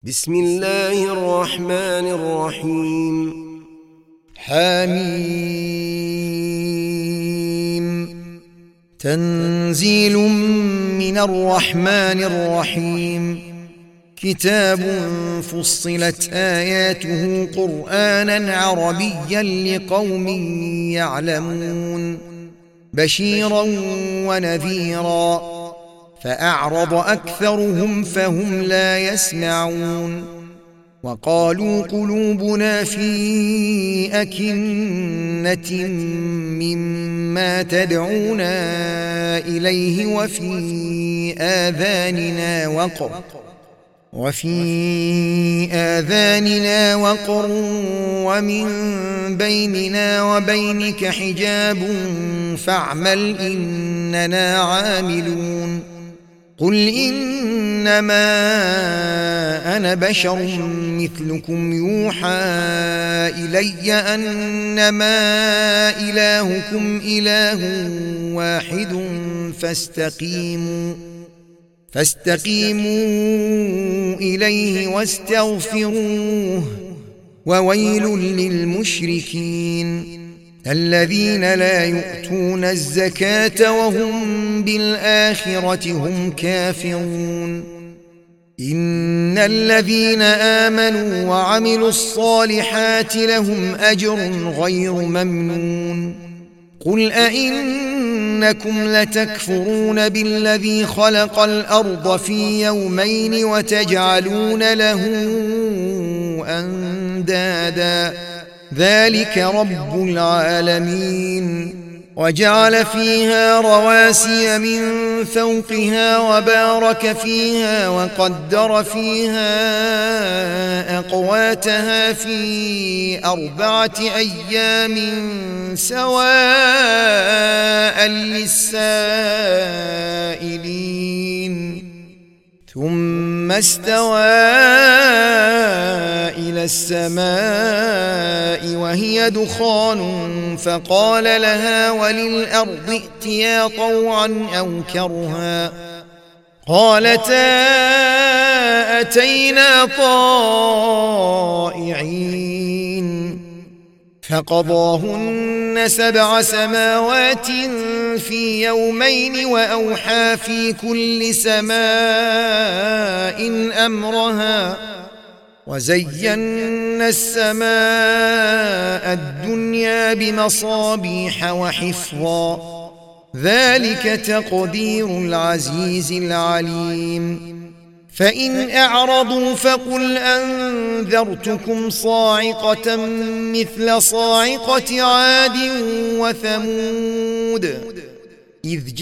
بسم الله الرحمن الرحيم. حميم. تنزيل من الرحمن الرحيم. كتاب فصلت آياته قرآنا عربيا لقوم يعلمون، بشيرا ونذيرا، فأعرض أكثرهم فهم لا يسمعون. وقالوا قلوبنا في أكنة مما تدعونا إليه وفي آذاننا وقر ومن بيننا وبينك حجاب فاعمل إننا عاملون. قل إنما أنا بشر مثلكم يوحى إلي أنما إلهكم إله واحد فاستقيموا إليه واستغفروه. وويل للمشركين الذين لا يؤتون الزكاة وهم بالآخرة هم كافرون. إن الذين آمنوا وعملوا الصالحات لهم أجر غير ممنون. قل أئنكم لتكفرون بالذي خلق الأرض في يومين وتجعلون له أندادا ذلك رب العالمين. وجعل فيها رواسي من فوقها وبارك فيها وقدر فيها أقواتها في 4 أيام سواء للسائلين. ثم استوى إلى السماء وهي دخان فقال لها وللأرض ائتيا طوعا أو كرها قالتا أتينا طائعين. فقضاهن 7 سماوات في يومين وأوحى في كل سماء أمرها وزينا السماء الدنيا بمصابيح وحفظا ذلك تقدير العزيز العليم. فإن أعرضوا فقل أنذرتكم صاعقة مثل صاعقة عاد وثمود إذ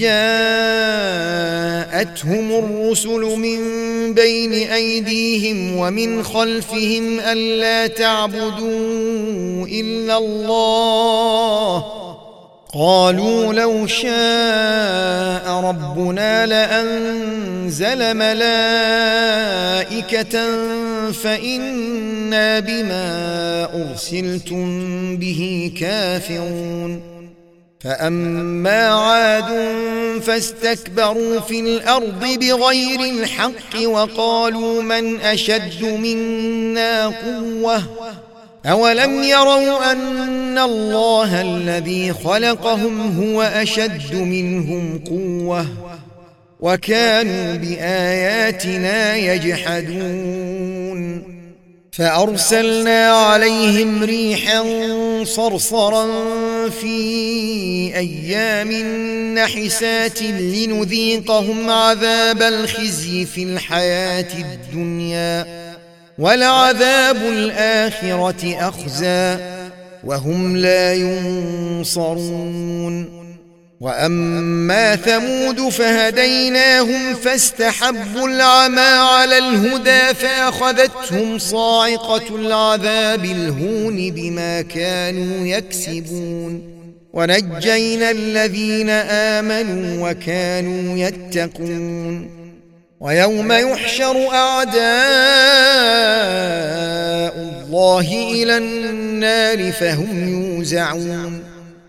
جاءتهم الرسل من بين أيديهم ومن خلفهم ألا تعبدوا إلا الله قالوا لو شاء ربنا لأنزل ملائكة فإنا بما أرسلتم به كافرون. فأما عاد فاستكبروا في الأرض بغير الحق وقالوا من أشد منا قوة أولم يروا أن الله الذي خلقهم هو أشد منهم قوة وكانوا بآياتنا يجحدون. فأرسلنا عليهم ريحا صرصرا في أيام نحسات لنذيقهم عذاب الخزي في الحياة الدنيا ولعذاب الآخرة أخزى وهم لا ينصرون. وأما ثمود فهديناهم فاستحبوا العمى على الهدى فأخذتهم صاعقة العذاب الهون بما كانوا يكسبون. ونجينا الذين آمنوا وكانوا يتقون. ويوم يحشر أعداء الله إلى النار فهم يوزعون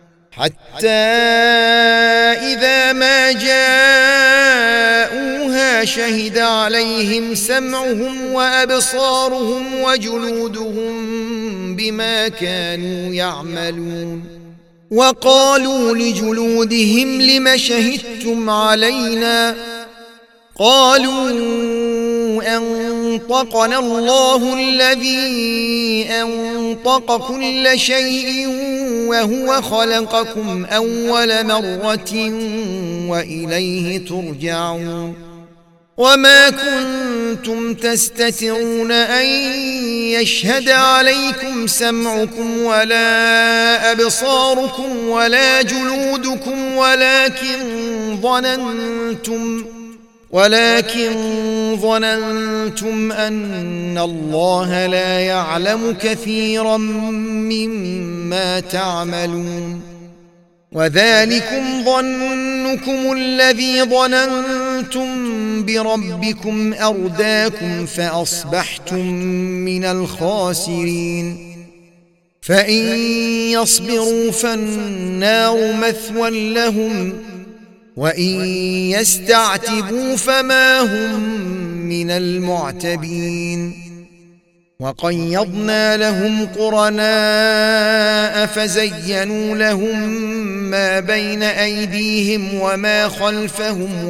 حتى إذا ما جاءوها ما شهد عليهم سمعهم وأبصارهم وجلودهم بما كانوا يعملون. وقالوا لجلودهم لم شهدتم علينا؟ قالوا أنطقنا الله الذي أنطق كل شيء وهو خلقكم أول مرة وإليه ترجعون. وما كنتم تستترون أن يشهد عليكم سمعكم ولا أبصاركم ولا جلودكم ولكن ظننتم أن الله لا يعلم كثيرا مما تعملون. وذلكم ظنكم الذي ظننتم بربكم أرداكم فأصبحتم من الخاسرين. فإن يصبروا فالنار مثوى لهم وإن يستعتبوا فما هم من المعتبين. وقيضنا لهم قرناء فزينوا لهم ما بين أيديهم وما خلفهم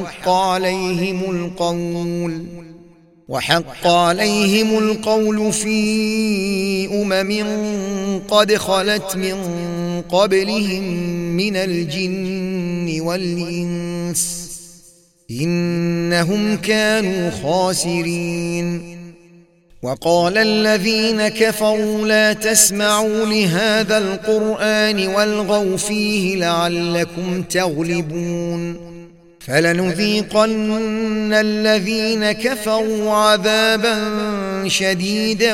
وحق عليهم القول في قد خلت من قبلهم من الجن والإنس إنهم كانوا خاسرين. وقال الذين كفروا لا تسمعوا لهذا القرآن والغوا فيه لعلكم تغلبون. فلنذيقن الذين كفروا عذابا شديدا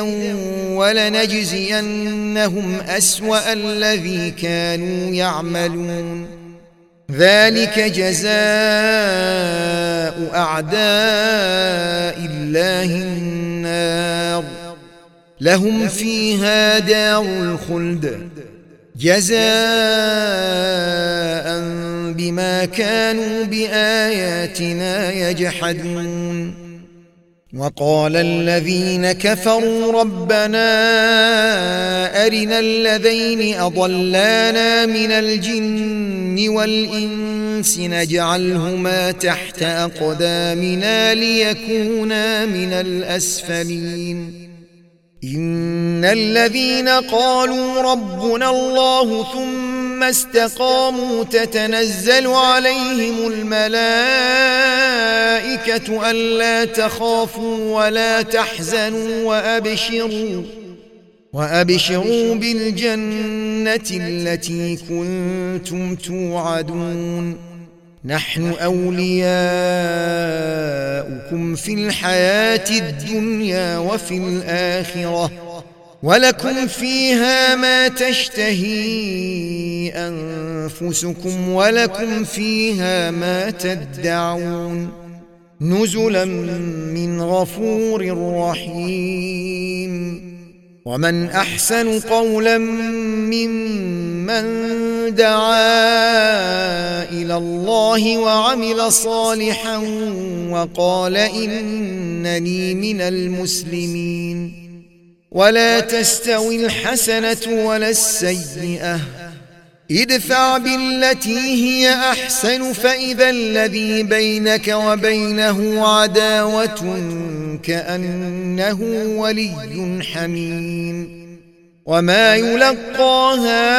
ولنجزينهم أسوأ الذي كانوا يعملون. ذلك جزاء أعداء الله النار لهم فيها دار الخلد جزاء بما كانوا بآياتنا يجحدون. وقال الذين كفروا ربنا أرنا الذين أضلانا من الجن والإنس نجعلهما تحت أقدامنا ليكونا من الأسفلين. إن الذين قالوا ربنا الله ثم استقاموا تتنزل عليهم الملائكة ألا تخافوا ولا تحزنوا وأبشروا بالجنة التي كنتم توعدون. نحن أولياؤكم في الحياة الدنيا وفي الآخرة ولكم فيها ما تشتهي أنفسكم ولكم فيها ما تدعون نزلا من غفور رحيم. ومن أحسن قولا ممن دعا إلى الله وعمل صالحا وقال إنني من المسلمين. ولا تستوي الحسنة ولا السيئة ادفع بالتي هي أحسن فإذا الذي بينك وبينه عداوة كأنه ولي حميم. وما يلقاها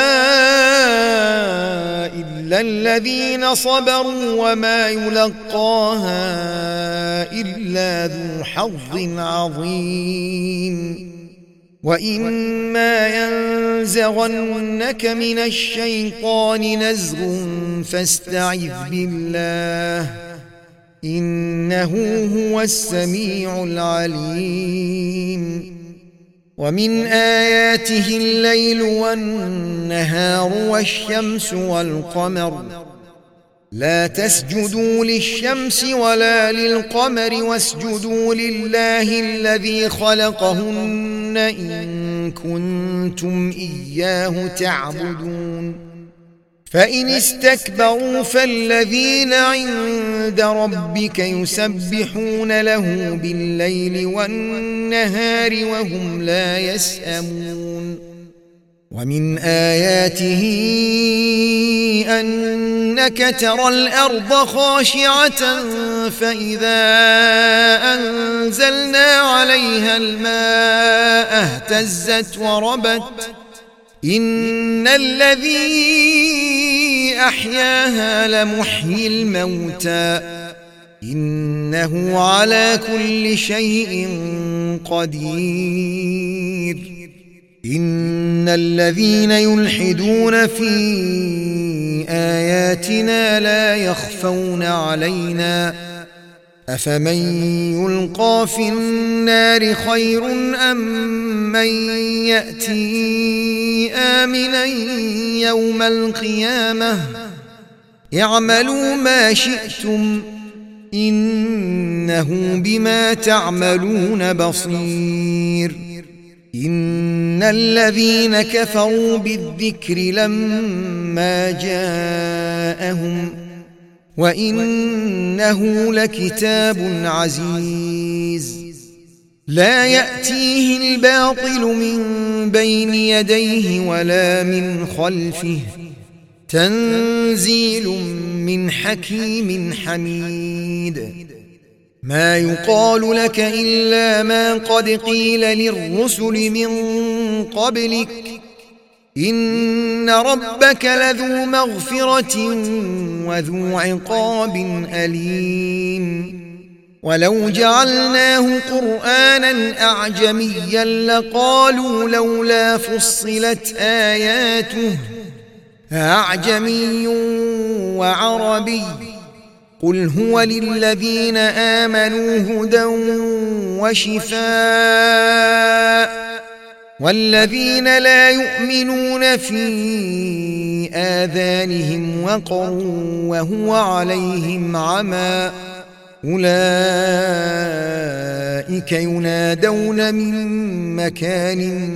إلا الذين صبروا وما يلقاها إلا ذو حظ عظيم. وإما ينزغنك من الشيطان نزغ فاستعذ بالله إنه هو السميع العليم. ومن آياته الليل والنهار والشمس والقمر لا تسجدوا للشمس ولا للقمر واسجدوا لله الذي خلقهن إن كنتم إياه تعبدون. فإن استكبروا فالذين عند ربك يسبحون له بالليل والنهار وهم لا يسأمون ومن آياته أنك ترى الأرض خاشعة فإذا أنزلنا عليها الماء اهتزت وربت إن الذي أحياها لمحيي الموتى إنه على كل شيء قدير إن الذين يلحدون في آياتنا لا يخفون علينا أفمن يلقى في النار خير أم من يأتي آمنا يوم القيامة اعملوا ما شئتم إنه بما تعملون بصير إن الذين كفروا بالذكر لما جاءهم وإنه لكتاب عزيز لا يأتيه الباطل من بين يديه ولا من خلفه تنزيل من حكيم حميد ما يقال لك إلا ما قد قيل للرسل من قبلك إن ربك لذو مغفرة وذو عقاب أليم ولو جعلناه قرآنا أعجميا لقالوا لولا فصلت آياته أعجمي وعربي قل هو للذين آمنوا هدى وشفاء والذين لا يؤمنون في آذانهم وقر وهو عليهم عمى أولئك ينادون من مكان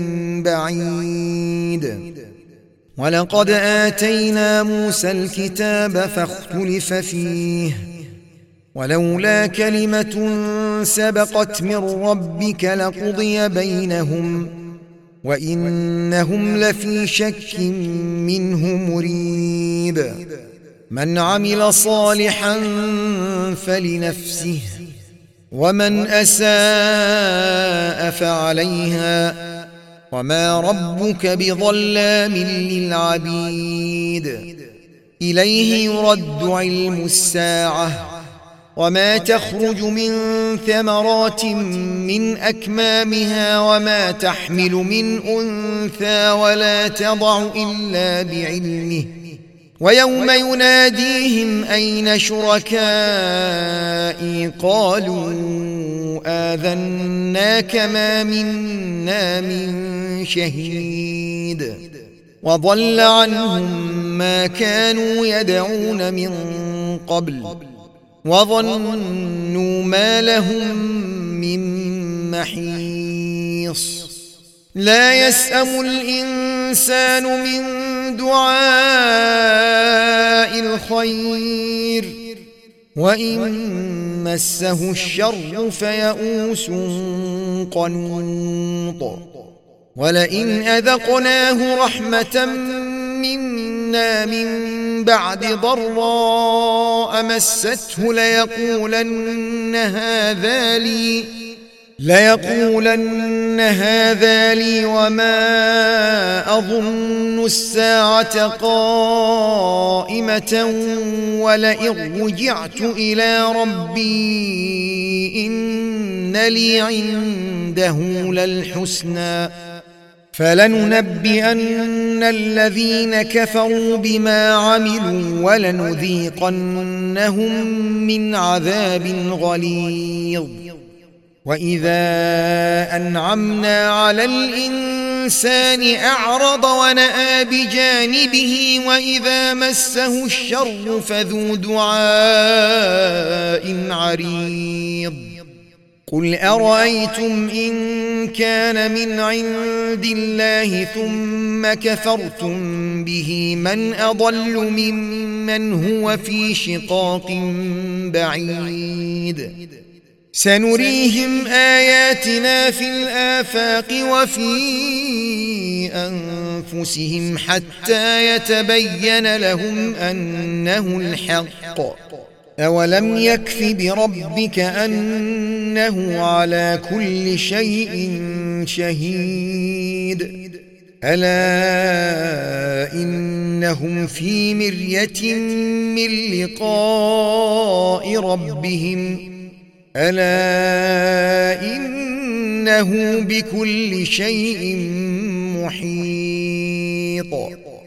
بعيد ولقد آتينا موسى الكتاب فاختلف فيه ولولا كلمة سبقت من ربك لقضي بينهم وإنهم لفي شك منه مريب من عمل صالحا فلنفسه ومن أساء فعليها وما ربك بظلام للعبيد إليه يرد علم الساعة وما تخرج من ثمرات من أكمامها وما تحمل من أنثى ولا تضع إلا بعلمه ويوم يناديهم أين شركائي قالوا آذناك ما منا من شهيد وضل عنهم ما كانوا يدعون من قبل وظنوا ما لهم من محيص لا يسأم الإنسان من دعاء الخير وإن مسه الشر فيئوس قنوط ولئن أذقناه رحمة منا من بعد ضراء مسته ليقولن هذا لي وما أظن الساعة قائمة ولئن رجعت إلى ربي إن لي عنده للحسنى فلننبئن الذين كفروا بما عملوا ولنذيقنهم من عذاب غليظ وإذا أنعمنا على الإنسان أعرض ونأى بجانبه وإذا مسه الشر فذو دعاء عريض قل أرأيتم إن كان من عند الله ثم كفرتم به من أضل ممن هو في شقاق بعيد سنريهم آياتنا في الآفاق وفي أنفسهم حتى يتبين لهم أنه الحق أولم يكف بربك أنه على كل شيء شهيد ألا إنهم في مرية من لقاء ربهم ألا إنه بكل شيء محيط